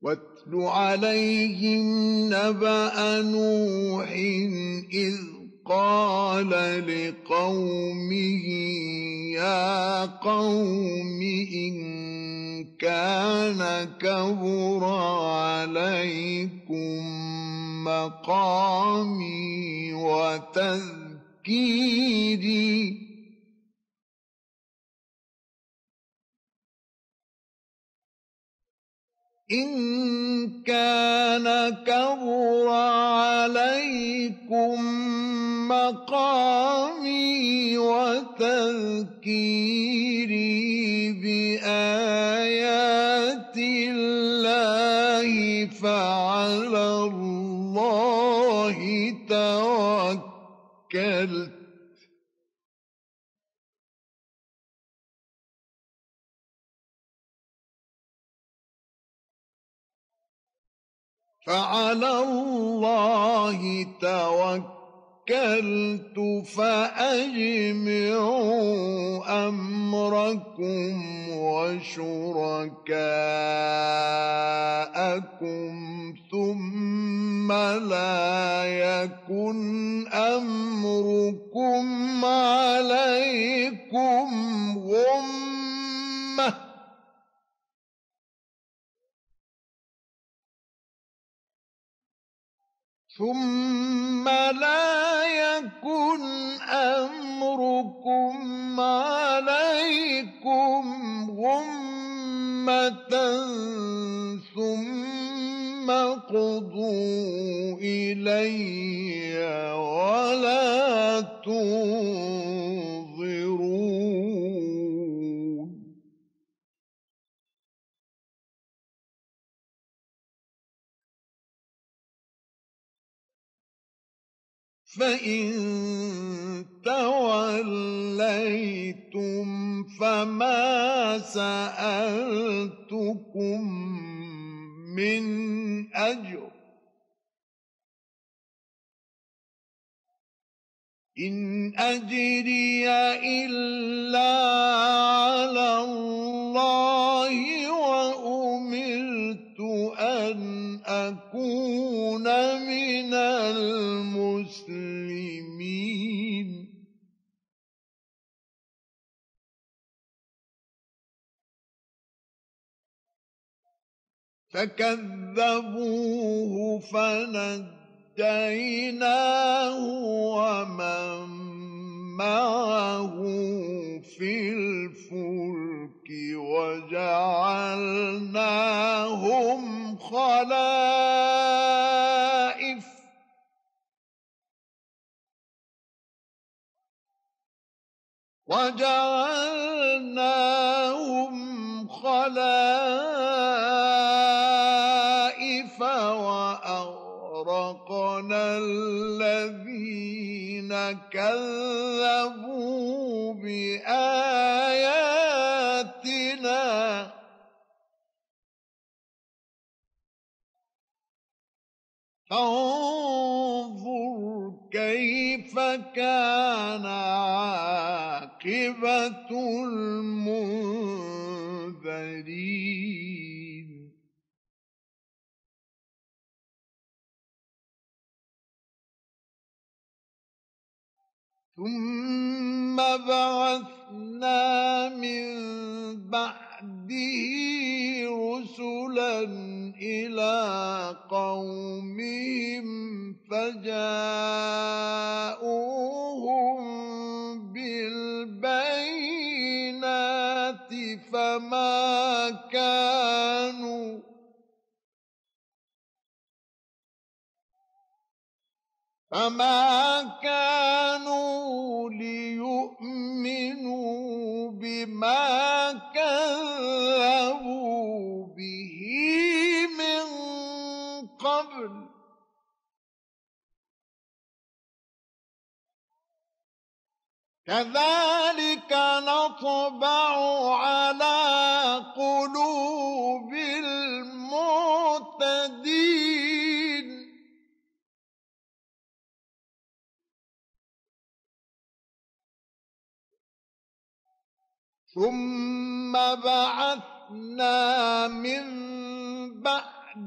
واتل عليهم نبأ نوح إذ قال لقومه يا قوم إن كان كبر عليكم مقامي وتذكيري إن كان كبر عليكم مقامي وتذكيري بآيات الله فعلى الله توكلت فأجمعوا أمركم وشركاءكم ثم لا يكن أمركم عليكم غمة ثم لا يكن أمركم عليكم غمة ثم اقضوا إلي ولا تنظرون فإن توليتم فما سألتكم من أجر إن أجري إلا على الله وأمرت أن أكون من المسلمين فكذبوه فنجيناه ومن معه في الفلك وجعلناهم خلائف وأغرقنا الذين كذبوا بآياتنا فانظر كيف كان عاقبة المنذرين ثم بعثنا من بعده رسلا إلى قومهم فجاءوهم بالبينات فما كانوا ليؤمنوا بما كذبوا به من قبل كذلك نطبع على قلوب المعتدين ثم بعثنا من بعدهم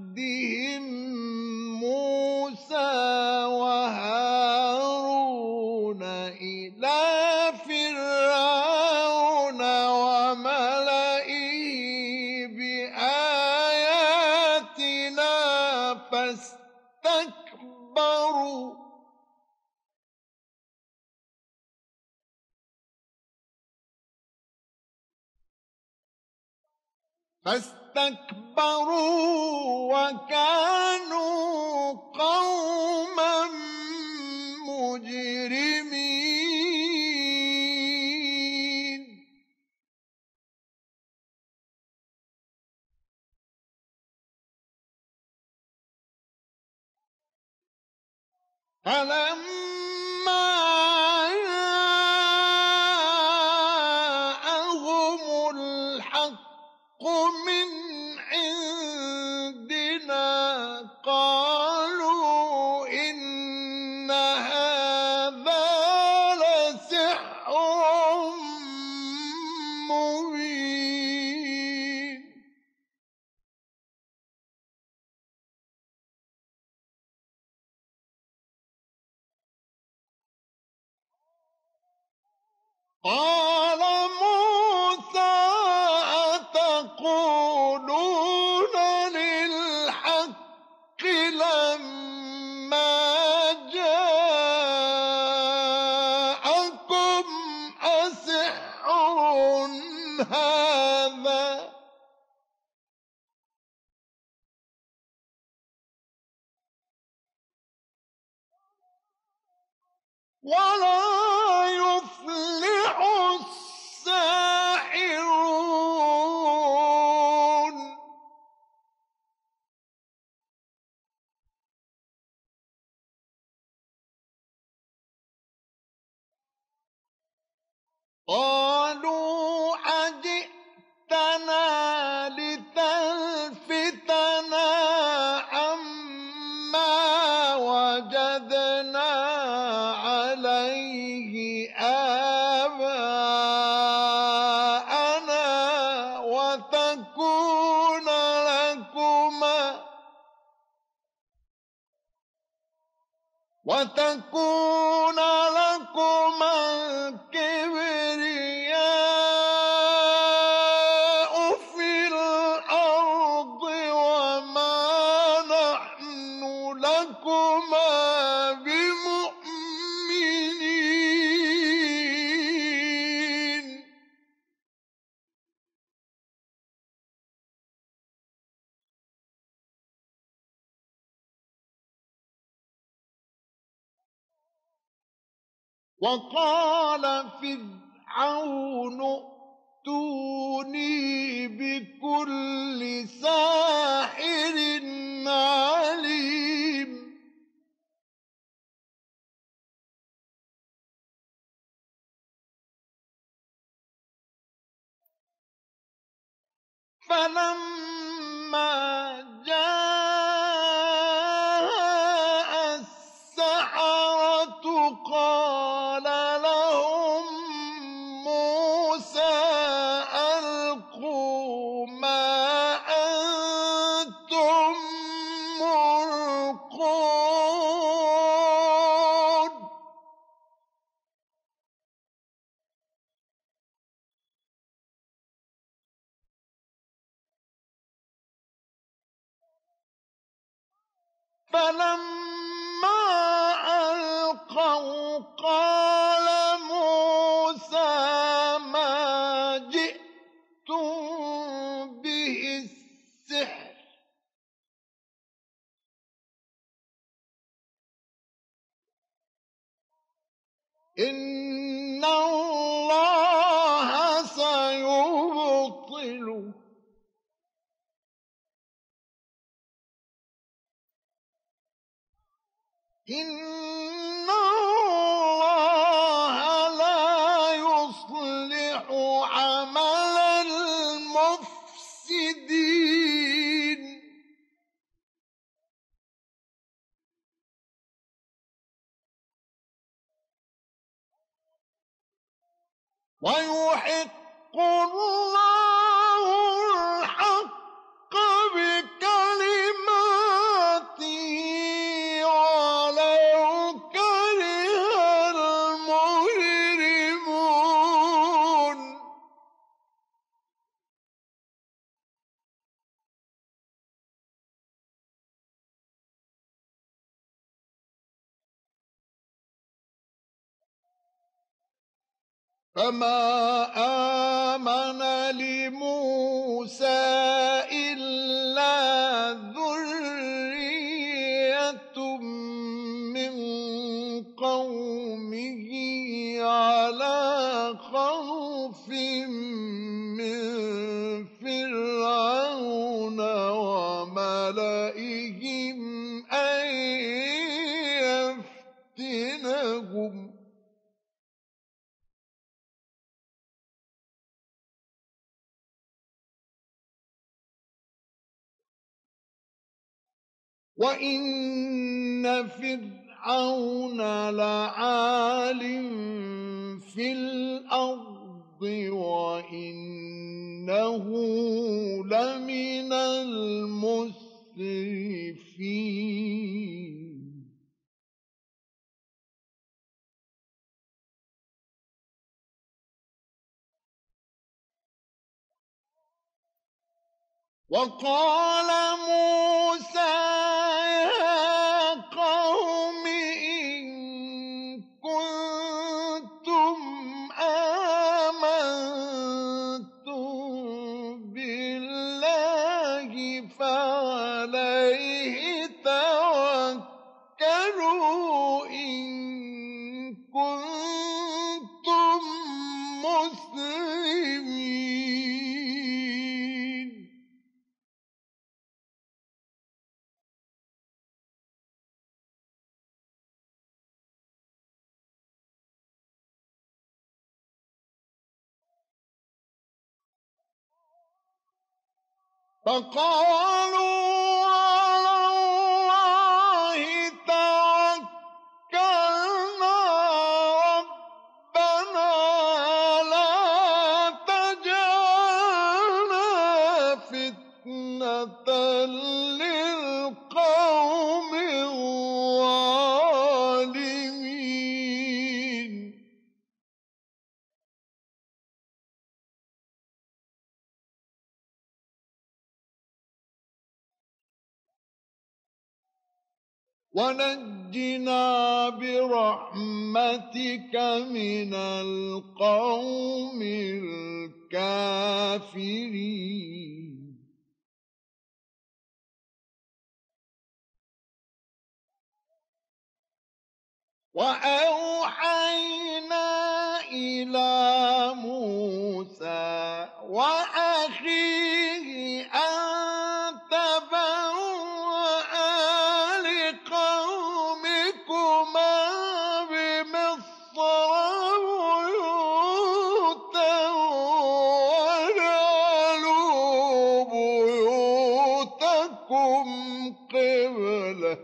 فاستكبروا وكانوا قوما مجرمين فلما جاءهم الحق من عندنا قالوا إن هذا لسحر مبين قال موسى أتقولون للحق لما جاءكم أسحر هذا ولا يفلح الساحرون قالوا أجئتنا لتلفتنا عما وجدنا عليه آباءنا وتكون لكما الكبرياء في الأرض وما نحن لكما بمؤمنين وقال فرعون ائتوني بكل ساحر عليم فلما جاء السحرة قال لهم موسى ألقوا ما أنتم ملقون فلما ألقوا قال موسى ما جئتم به السحر إن الله سيبطله إن الله لا يصلح عمل المفسدين ويحق الله الحق بكلماته ولو كره المجرمون فما آمن لموسى وإن فرعون لعال في الأرض وإنه لمن المسرفين وقال موسى يا قوم إن كنتم آمنتم بالله فعليه توكلوا إن كنتم مسلمين فقالوا على الله توكلنا ربنا لا تجعلنا فتنة للقوم الظالمين ونجنا برحمتك من القوم الكافرين وأوحينا إلى موسى وأخيه أن تبوأ لقومكما بمصر بيوتا واجعلوا بيوتكم قبلة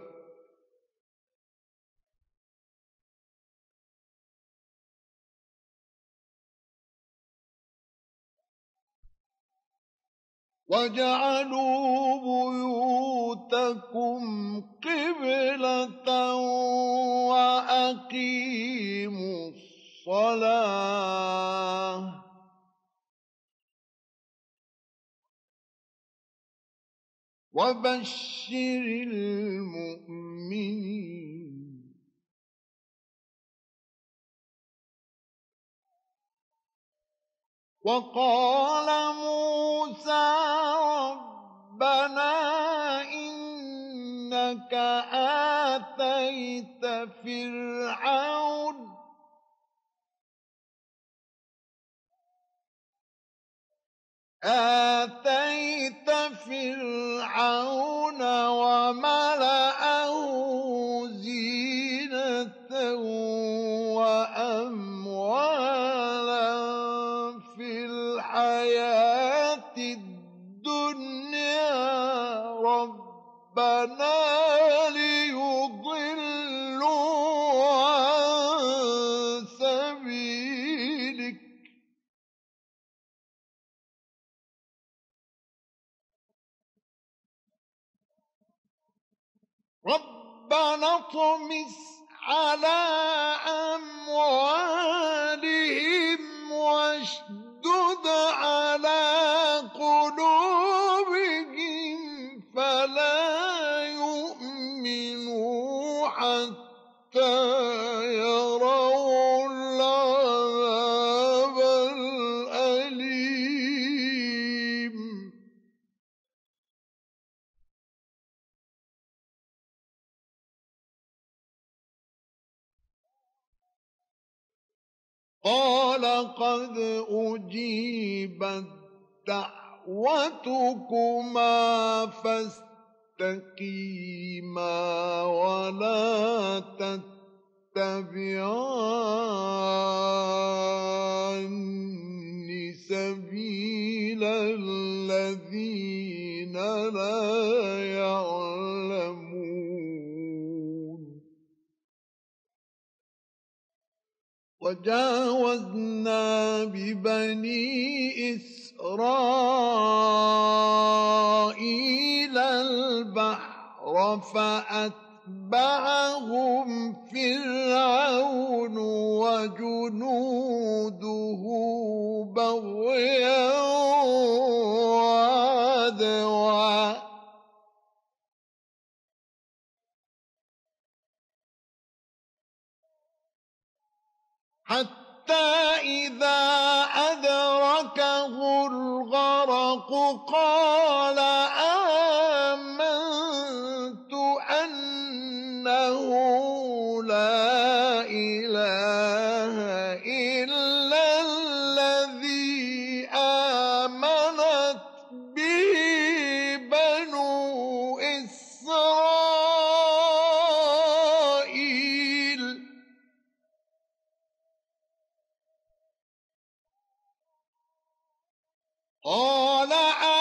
واجعلوا بيوتكم قبلة وأقيموا الصلاة وبشر المؤمنين وقال موسى ربنا إنك آتيت فرعون وملأه زينة وأموالا في الحياة الدنيا ربنا ليضلوا عن سبيلك ربنا اطمس على أموالهم واشدد على قلوبهم فلا يؤمنوا حتى يروا العذاب الأليم قال قد أجيبت دعوتكما فاستقيما ولا تتبعان سبيل الذين لا يعلمون وجاوزنا ببني إسرائيل البحر فأتبعهم فرعون وجنوده بغيا وعدوا حتى إذا أدركه الغرق قال آمنت أنه لا إله إلا الذي آمنت به بنو إسرائيل قال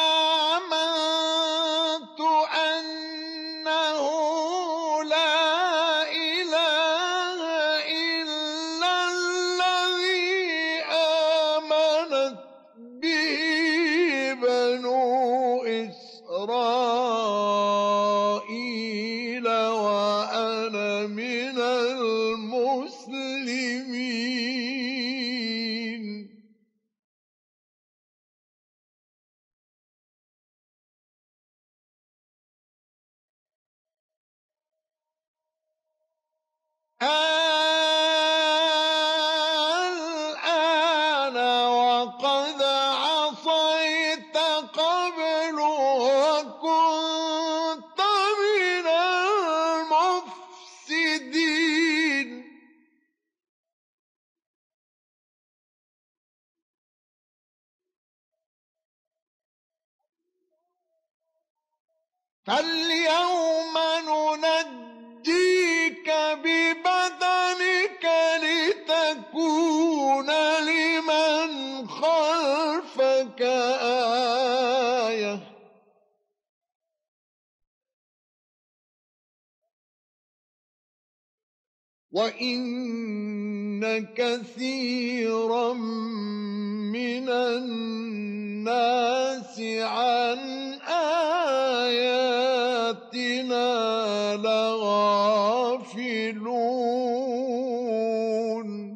آمنت أنه لا إله إلا الذي آمنت به بنو إسرائيل وأنا من المسلمين الآن وقد عصيت قبل وكنت من المفسدين فاليوم ننجيك ببدنك لتكون لمن خلفك آية وإن كثيرا من الناس عن آياتنا لغافلون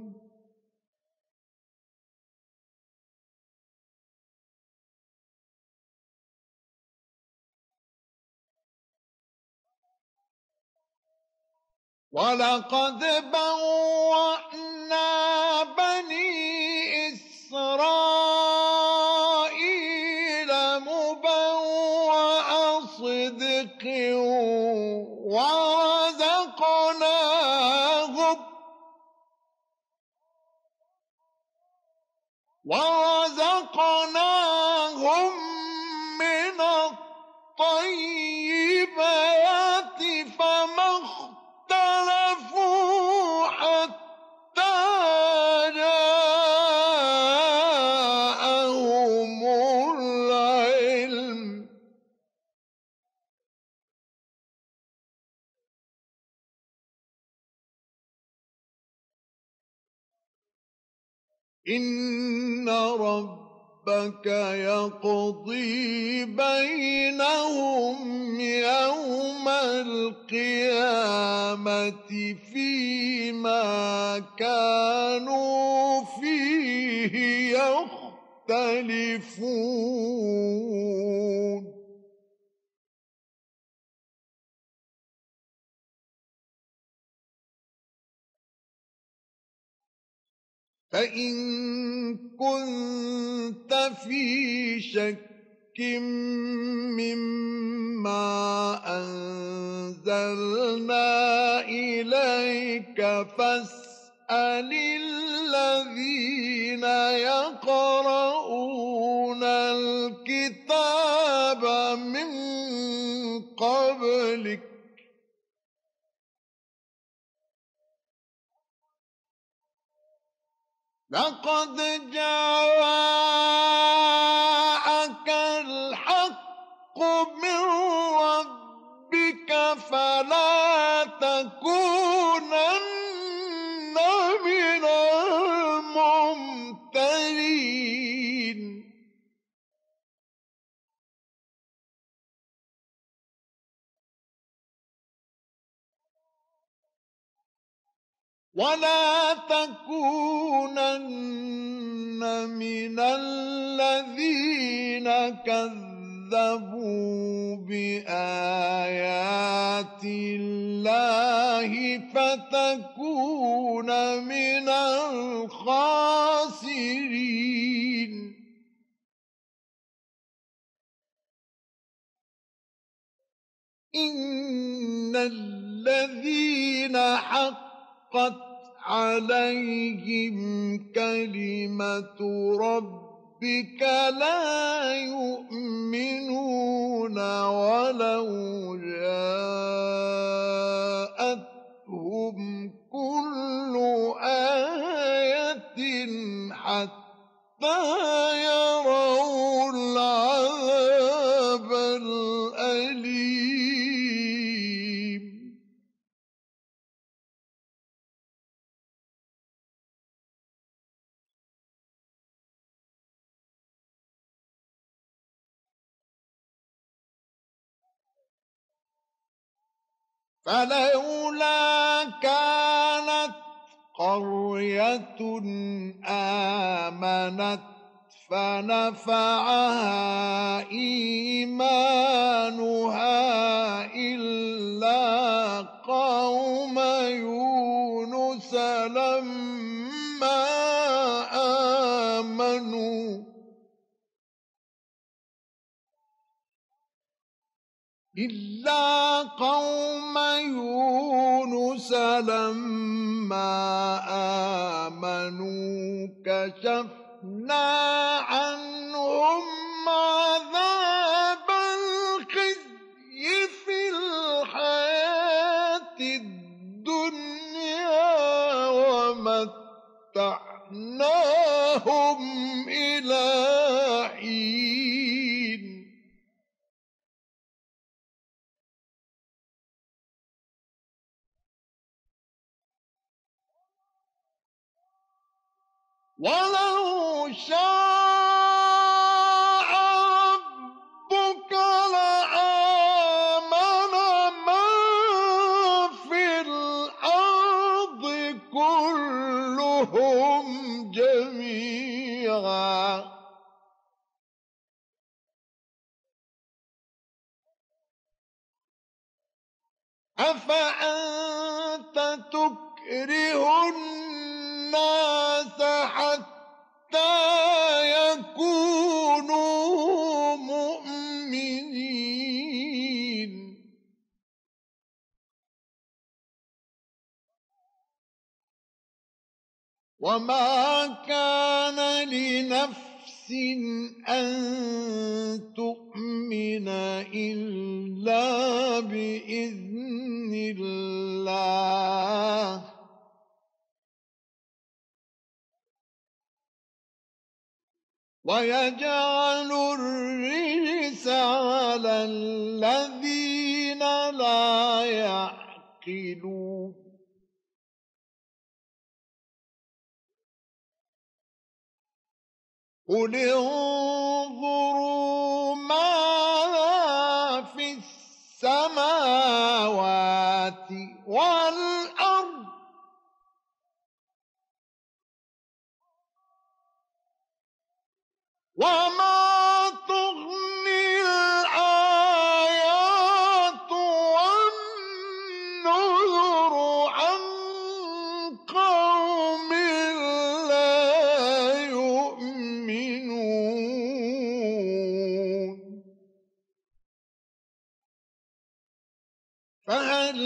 ولقد بوأنا بني إسرائيل مبوأ صدق ورزقناهم من الطيبات فما اختلفوا حتى جاءهم العلم إن ربك يقضي بينهم يوم القيامة فيما كانوا فيه يختلفون فإن كنت في شك مما أنزلنا إليك فاسأل الذين يقرؤون الكتاب من قبلك لقد جاءك الحق من ربك فلا تكونن من ولا تكونن من الذين كذبوا بآيات الله فتكون من الخاسرين. إن الذين حقت عليهم كلمة ربك لا يؤمنون ولو جاءتهم كل آية حتى يروا العذاب الأليم. فلولا كانت قرية آمنت فنفعها إيمانها إلا قوم يونس لما آمنوا إلا قوم يونس لما آمنوا كشفنا عنهم عذاب الخزي في الحياة الدنيا ومتعناهم إلى حين. ولو شاء ربك لآمن من في الأرض كلهم جميعا أفأنت تكره الناس حتى يكونوا مؤمنين. وما كان لنفس أن تؤمن إلا بإذن الله ويجعل الرجس على الذين لا يعقلون. قل انظروا ماذا في السماوات والأرض وما تغني الآيات والنذر عن قوم لا يؤمنون. فهل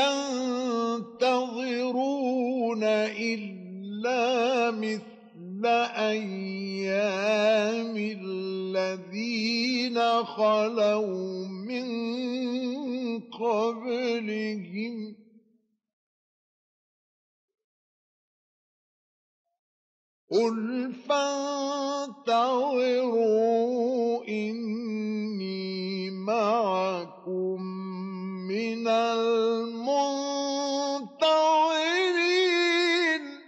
ينتظرون إلا مثل أيام الذين خلوا من قبلهم قل فانتظروا إني معكم من المنتظرين.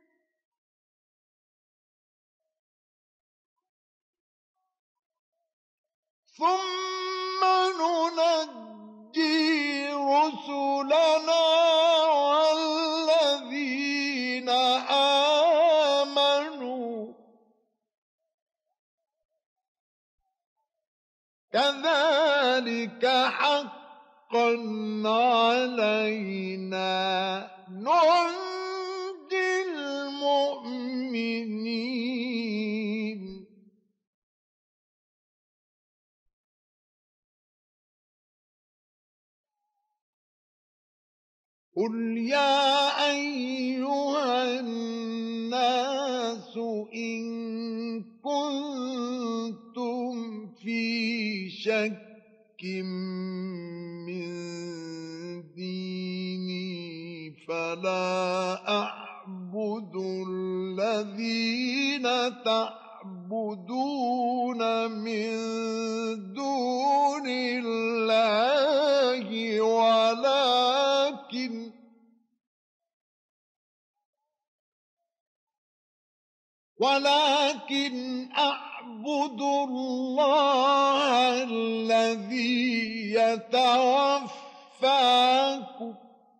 ثم ننجي رسلنا والذين كذلك حقا علينا ننجي المؤمنين. قل يا أيها الناس إن كنتم في شك من ديني فلا أعبد الذين تعبدون من دون الله ولكن أعبد الله الذي يتوفاكم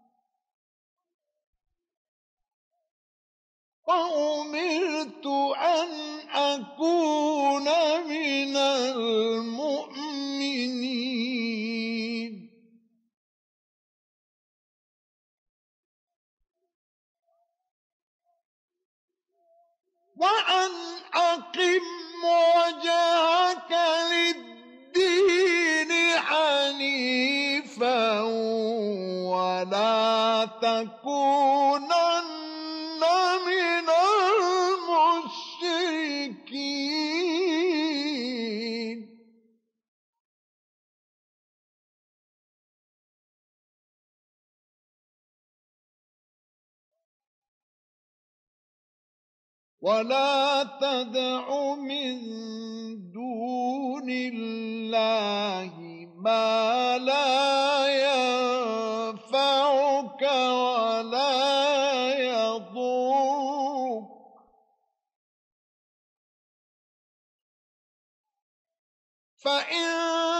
وأمرت أن أكون من المؤمنين. وأن أقم وجهك للدين حنيفا ولا تكونن من المشركين. ولا تدع من دون الله ما لا ينفعك ولا يضرك فإن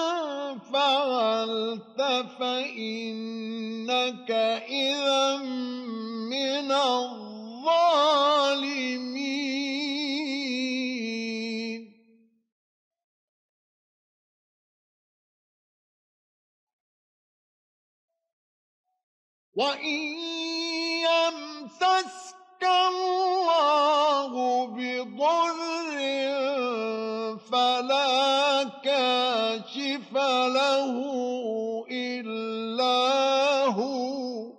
فعلت فإنك إذا من الظالمين. وإن يمسسك الله بضر فلا كاشف له إلا هو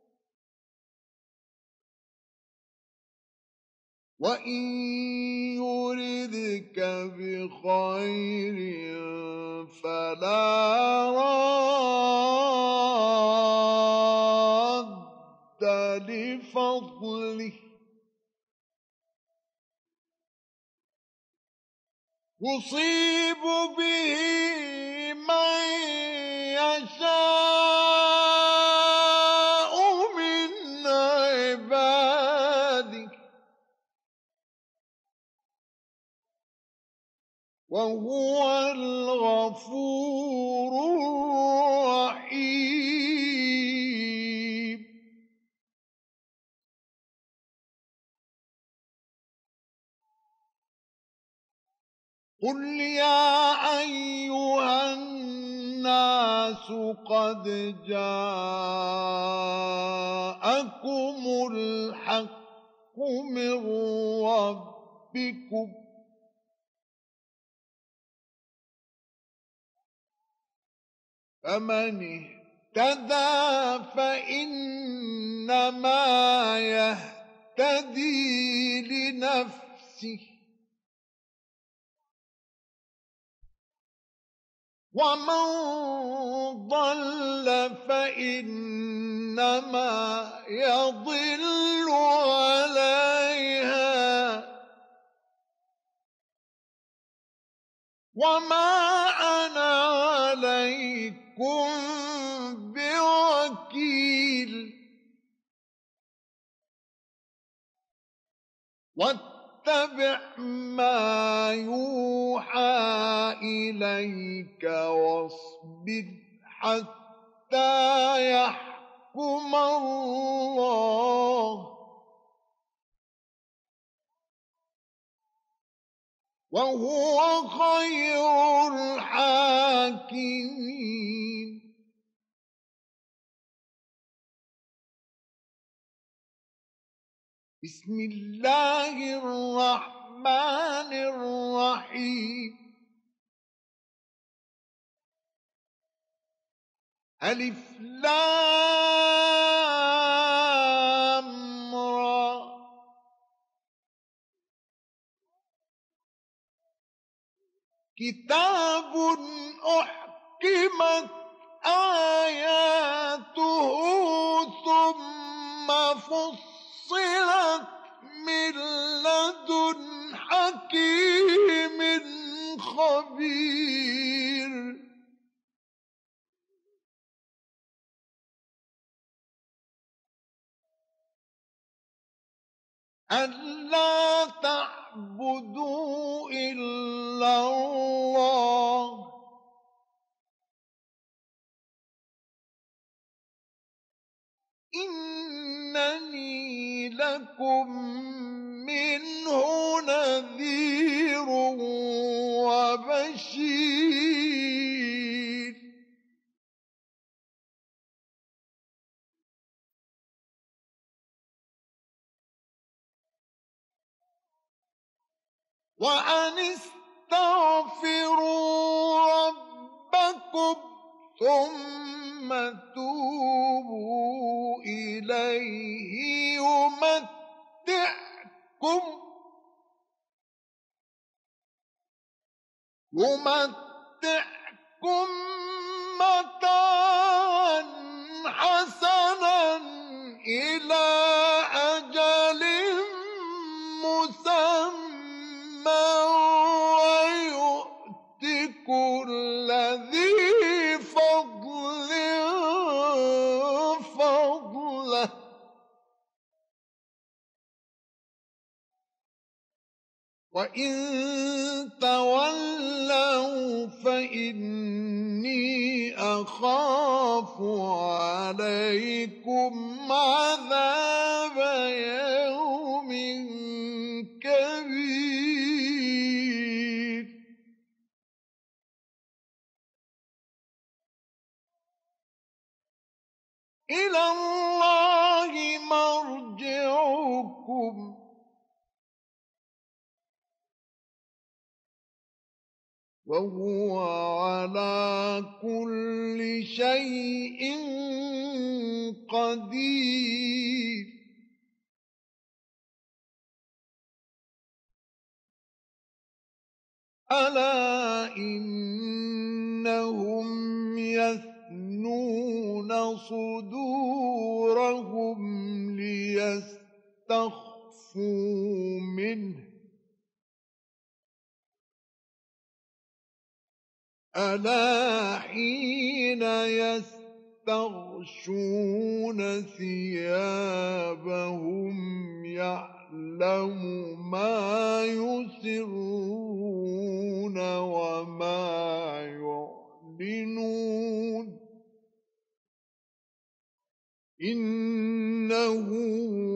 وإن يردك بخير فلا راد لفضله يصيب به من يشاء من عباده وهو الغفور الرحيم. قل يا أيها الناس قد جاءكم الحق من ربكم فمن اهتدى فإنما يهتدي لنفسه ومن ضل فإنما يضل عليها وما أنا عليكم بوكيل. واتبع ما يوحى إليك واصبر حتى يحكم الله وهو خير الحاكمين. بسم الله الرحمن الرحيم. ألف لام را. كتاب أحكمت آياته ثم فصلت من لدن حكيم خبير. ألا تعبدوا إلا الله إنني لكم منه نذير وبشير. وأن استغفروا ربكم ثم توبوا إليه يمتعكم متاعا حسنا إلى أجل مسمى ويؤت كل ذي فضل فضله. وإن تولوا فإني أخاف عليكم عذاب يوم كبير. إلى الله مرجعكم وهو على كل شيء قدير. ألا إنهم يثنون صدورهم ليستخفوا منه ألا حين يستغشون ثيابهم يعلم ما يسرون وما يعلنون إنه